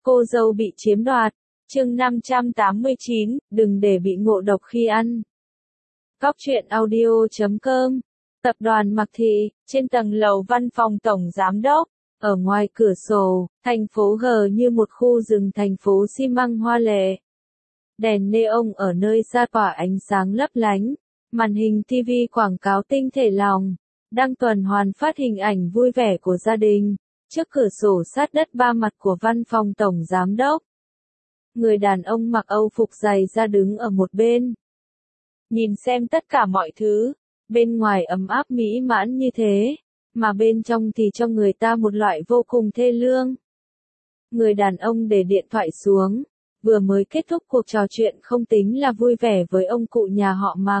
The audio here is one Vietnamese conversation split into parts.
Cô dâu bị chiếm đoạt. Chương 589, đừng để bị ngộ độc khi ăn. Cóc truyện audio.com. Tập đoàn Mạc Thị, trên tầng lầu văn phòng tổng giám đốc. Ở ngoài cửa sổ, thành phố G như một khu rừng thành phố xi măng hoa lệ. Đèn neon ở nơi xa tỏa ánh sáng lấp lánh. Màn hình TV quảng cáo tinh thể lòng. Đang tuần hoàn phát hình ảnh vui vẻ của gia đình. Trước cửa sổ sát đất ba mặt của văn phòng tổng giám đốc. Người đàn ông mặc Âu phục dày da đứng ở một bên. Nhìn xem tất cả mọi thứ, bên ngoài ấm áp mỹ mãn như thế, mà bên trong thì cho người ta một loại vô cùng thê lương. Người đàn ông để điện thoại xuống, vừa mới kết thúc cuộc trò chuyện không tính là vui vẻ với ông cụ nhà họ Mạc.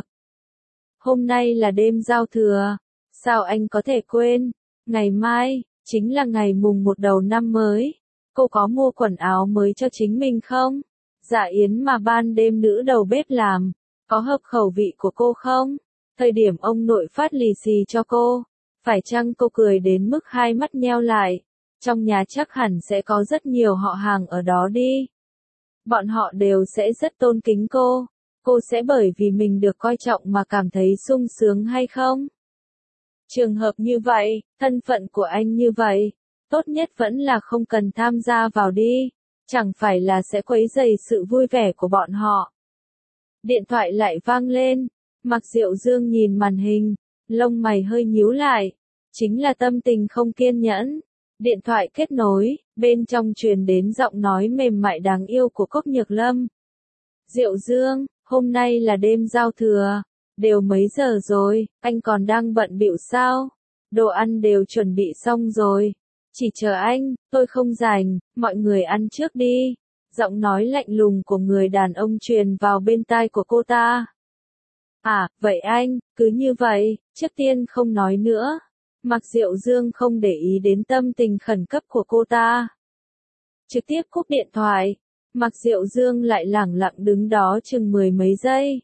Hôm nay là đêm giao thừa, sao anh có thể quên, ngày mai, chính là ngày mùng 1 đầu năm mới. Cô có mua quần áo mới cho chính mình không? Dạ yến mà ban đêm nữ đầu bếp làm, có hợp khẩu vị của cô không? Thời điểm ông nội phát lì xì cho cô, phải chăng cô cười đến mức hai mắt nheo lại? Trong nhà chắc hẳn sẽ có rất nhiều họ hàng ở đó đi. Bọn họ đều sẽ rất tôn kính cô sẽ bởi vì mình được coi trọng mà cảm thấy sung sướng hay không? Trường hợp như vậy, thân phận của anh như vậy, tốt nhất vẫn là không cần tham gia vào đi, chẳng phải là sẽ quấy rầy sự vui vẻ của bọn họ. Điện thoại lại vang lên, Mạc Diệu Dương nhìn màn hình, lông mày hơi nhíu lại, chính là tâm tình không kiên nhẫn. Điện thoại kết nối, bên trong truyền đến giọng nói mềm mại đáng yêu của Cốc Nhược Lâm. Diệu Dương, hôm nay là đêm giao thừa, đều mấy giờ rồi, anh còn đang bận bịu sao? Đồ ăn đều chuẩn bị xong rồi. Chỉ chờ anh, tôi không rảnh, mọi người ăn trước đi. Giọng nói lạnh lùng của người đàn ông truyền vào bên tai của cô ta. À, vậy anh, cứ như vậy, trước tiên không nói nữa. Mạc Diệu Dương không để ý đến tâm tình khẩn cấp của cô ta. Trực tiếp cúp điện thoại, Mạc Diệu Dương lại lẳng lặng đứng đó chừng mười mấy giây.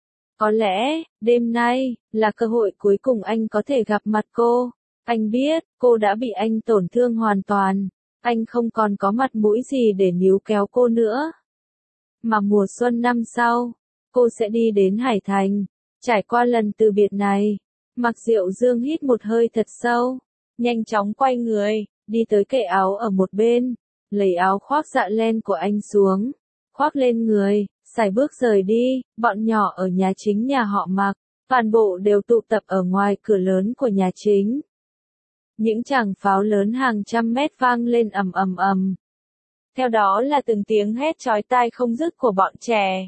Có lẽ, đêm nay, là cơ hội cuối cùng anh có thể gặp mặt cô. Anh biết, cô đã bị anh tổn thương hoàn toàn. Anh không còn có mặt mũi gì để níu kéo cô nữa. Mà mùa xuân năm sau, cô sẽ đi đến Hải Thành. Trải qua lần từ biệt này, Mạc Diệu Dương hít một hơi thật sâu. Nhanh chóng quay người, đi tới kệ áo ở một bên. Lấy áo khoác dạ len của anh xuống. Khoác lên người, sải bước rời đi. Bọn nhỏ ở nhà chính nhà họ Mạc, toàn bộ đều tụ tập ở ngoài cửa lớn của nhà chính. Những tràng pháo lớn hàng trăm mét vang lên ầm ầm ầm. Theo đó là từng tiếng hét chói tai không dứt của bọn trẻ.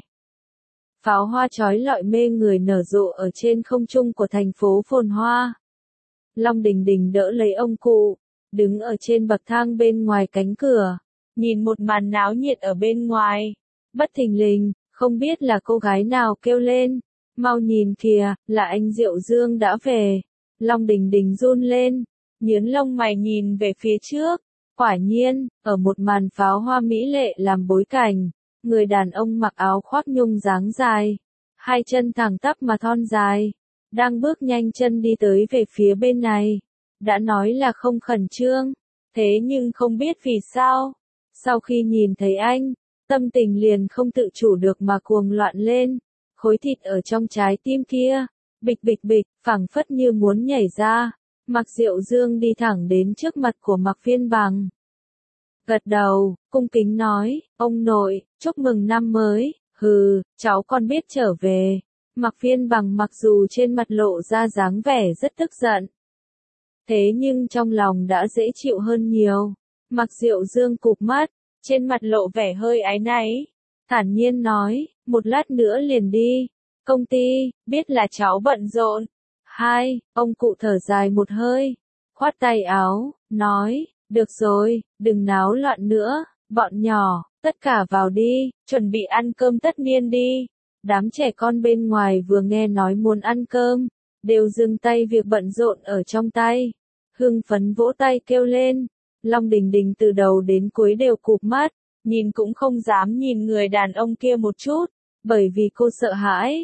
Pháo hoa chói lọi mê người nở rộ ở trên không trung của thành phố phồn hoa. Long Đình Đình đỡ lấy ông cụ, đứng ở trên bậc thang bên ngoài cánh cửa, nhìn một màn náo nhiệt ở bên ngoài. Bất thình lình, không biết là cô gái nào kêu lên, mau nhìn kìa, là anh Diệu Dương đã về. Long Đình Đình run lên, nhướng lông mày nhìn về phía trước. Quả nhiên, ở một màn pháo hoa mỹ lệ làm bối cảnh, người đàn ông mặc áo khoác nhung dáng dài, hai chân thẳng tắp mà thon dài, đang bước nhanh chân đi tới về phía bên này. Đã nói là không khẩn trương, thế nhưng không biết vì sao, sau khi nhìn thấy anh, tâm tình liền không tự chủ được mà cuồng loạn lên. Khối thịt ở trong trái tim kia, bịch bịch bịch, phảng phất như muốn nhảy ra. Mạc Diệu Dương đi thẳng đến trước mặt của Mạc Phiên Bằng. Gật đầu, cung kính nói, ông nội, chúc mừng năm mới. Hừ, cháu con biết trở về. Mạc Phiên Bằng mặc dù trên mặt lộ ra dáng vẻ rất tức giận, thế nhưng trong lòng đã dễ chịu hơn nhiều. Mạc Diệu Dương cụp mắt, trên mặt lộ vẻ hơi áy náy, thản nhiên nói, một lát nữa liền đi. Công ty, biết là cháu bận rộn. Hai, ông cụ thở dài một hơi, khoát tay áo, nói, được rồi, đừng náo loạn nữa, bọn nhỏ, tất cả vào đi, chuẩn bị ăn cơm tất niên đi. Đám trẻ con bên ngoài vừa nghe nói muốn ăn cơm, đều dừng tay việc bận rộn ở trong tay. Hưng phấn vỗ tay kêu lên. Long Đình Đình từ đầu đến cuối đều cụp mắt, nhìn cũng không dám nhìn người đàn ông kia một chút, bởi vì cô sợ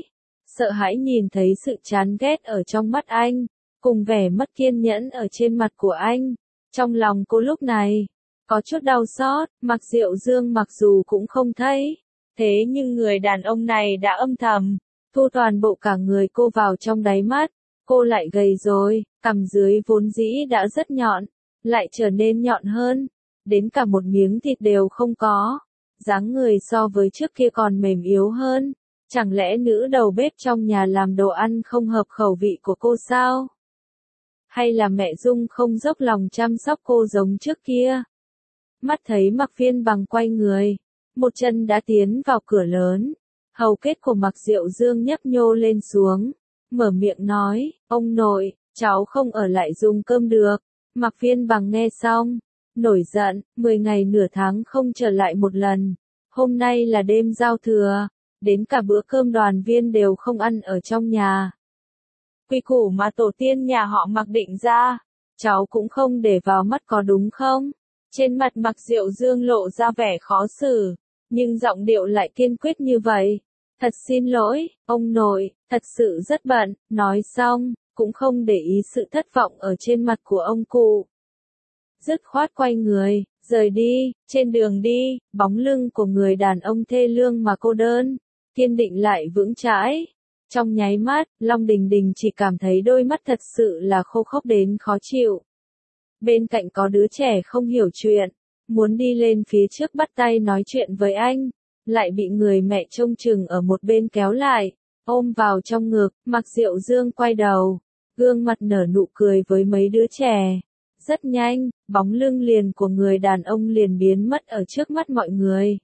hãi nhìn thấy sự chán ghét ở trong mắt anh, cùng vẻ mất kiên nhẫn ở trên mặt của anh. Trong lòng cô lúc này, Có chút đau xót, Mạc Diệu Dương mặc dù cũng không thấy. Thế nhưng người đàn ông này đã âm thầm, thu toàn bộ cả người cô vào trong đáy mắt. Cô lại gầy rồi, cằm dưới vốn dĩ đã rất nhọn, lại trở nên nhọn hơn. Đến cả một miếng thịt đều không có. Dáng người so với trước kia còn mềm yếu hơn. Chẳng lẽ nữ đầu bếp trong nhà làm đồ ăn không hợp khẩu vị của cô sao? Hay là mẹ Dung không dốc lòng chăm sóc cô giống trước kia? Mắt thấy Mạc Phiên Bằng quay người, một chân đã tiến vào cửa lớn. Hầu kết của Mạc Diệu Dương nhấp nhô lên xuống, mở miệng nói, ông nội, cháu không ở lại dùng cơm được. Mạc Phiên Bằng nghe xong, nổi giận, 10 ngày nửa tháng không trở lại một lần. Hôm nay là đêm giao thừa, đến cả bữa cơm đoàn viên đều không ăn ở trong nhà. Quy củ mà tổ tiên nhà họ Mạc định ra, cháu cũng không để vào mắt có đúng không? Trên mặt Mạc Diệu Dương lộ ra vẻ khó xử, nhưng giọng điệu lại kiên quyết như vậy. Thật xin lỗi, ông nội, thật sự rất bận, nói xong, cũng không để ý sự thất vọng ở trên mặt của ông cụ. Dứt khoát quay người, rời đi, trên đường đi, bóng lưng của người đàn ông thê lương mà cô đơn, kiên định lại vững chãi. Trong nháy mắt, Long Đình Đình chỉ cảm thấy đôi mắt thật sự là khô khốc đến khó chịu. Bên cạnh có đứa trẻ không hiểu chuyện, muốn đi lên phía trước bắt tay nói chuyện với anh, lại bị người mẹ trông chừng ở một bên kéo lại, ôm vào trong ngực. Mạc Diệu Dương quay đầu, gương mặt nở nụ cười với mấy đứa trẻ. Rất nhanh, bóng lưng liền của người đàn ông liền biến mất ở trước mắt mọi người.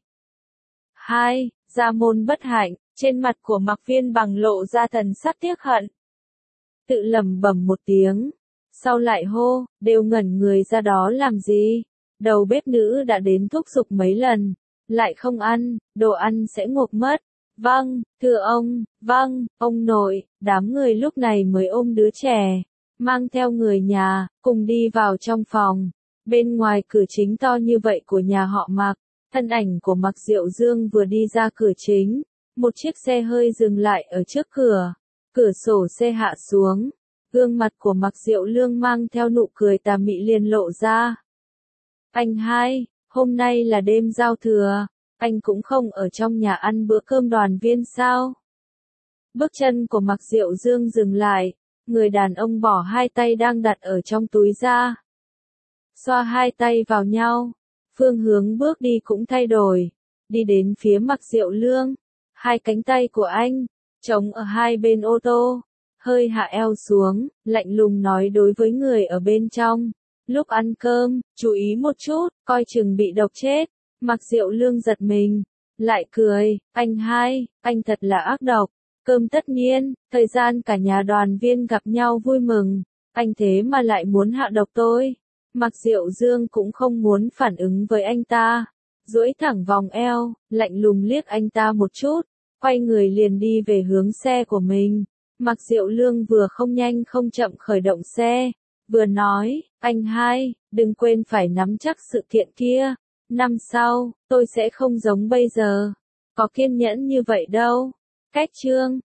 2. Gia môn bất hạnh, trên mặt của Mạc Phiên Bằng lộ ra thần sắc tiếc hận. Tự lẩm bẩm một tiếng, sau lại hô, đều ngẩn người ra đó làm gì? Đầu bếp nữ đã đến thúc giục mấy lần, lại không ăn, đồ ăn sẽ ngộp mất. Vâng, thưa ông, vâng, ông nội. Đám người lúc này mới ôm đứa trẻ, mang theo người nhà, cùng đi vào trong phòng. Bên ngoài cửa chính to như vậy của nhà họ Mạc, thân ảnh của Mạc Diệu Dương vừa đi ra cửa chính, một chiếc xe hơi dừng lại ở trước cửa, cửa sổ xe hạ xuống, gương mặt của Mạc Diệu Lương mang theo nụ cười tà mị liền lộ ra. Anh hai, hôm nay là đêm giao thừa, anh cũng không ở trong nhà ăn bữa cơm đoàn viên sao? Bước chân của Mạc Diệu Dương dừng lại, người đàn ông bỏ hai tay đang đặt ở trong túi ra. Xoa hai tay vào nhau, phương hướng bước đi cũng thay đổi, đi đến phía Mạc Diệu Lương, hai cánh tay của anh, chống ở hai bên ô tô, hơi hạ eo xuống, lạnh lùng nói đối với người ở bên trong. Lúc ăn cơm, chú ý một chút, coi chừng bị độc chết. Mạc Diệu Lương giật mình, lại cười, anh hai, anh thật là ác độc. Cơm tất nhiên, thời gian cả nhà đoàn viên gặp nhau vui mừng, anh thế mà lại muốn hạ độc tôi. Mạc Diệu Dương cũng không muốn phản ứng với anh ta, duỗi thẳng vòng eo, lạnh lùng liếc anh ta một chút, quay người liền đi về hướng xe của mình. Mạc Diệu Lương vừa không nhanh không chậm khởi động xe, vừa nói, anh hai, đừng quên phải nắm chắc sự kiện kia, năm sau, tôi sẽ không giống bây giờ, có kiên nhẫn như vậy đâu. Cách chương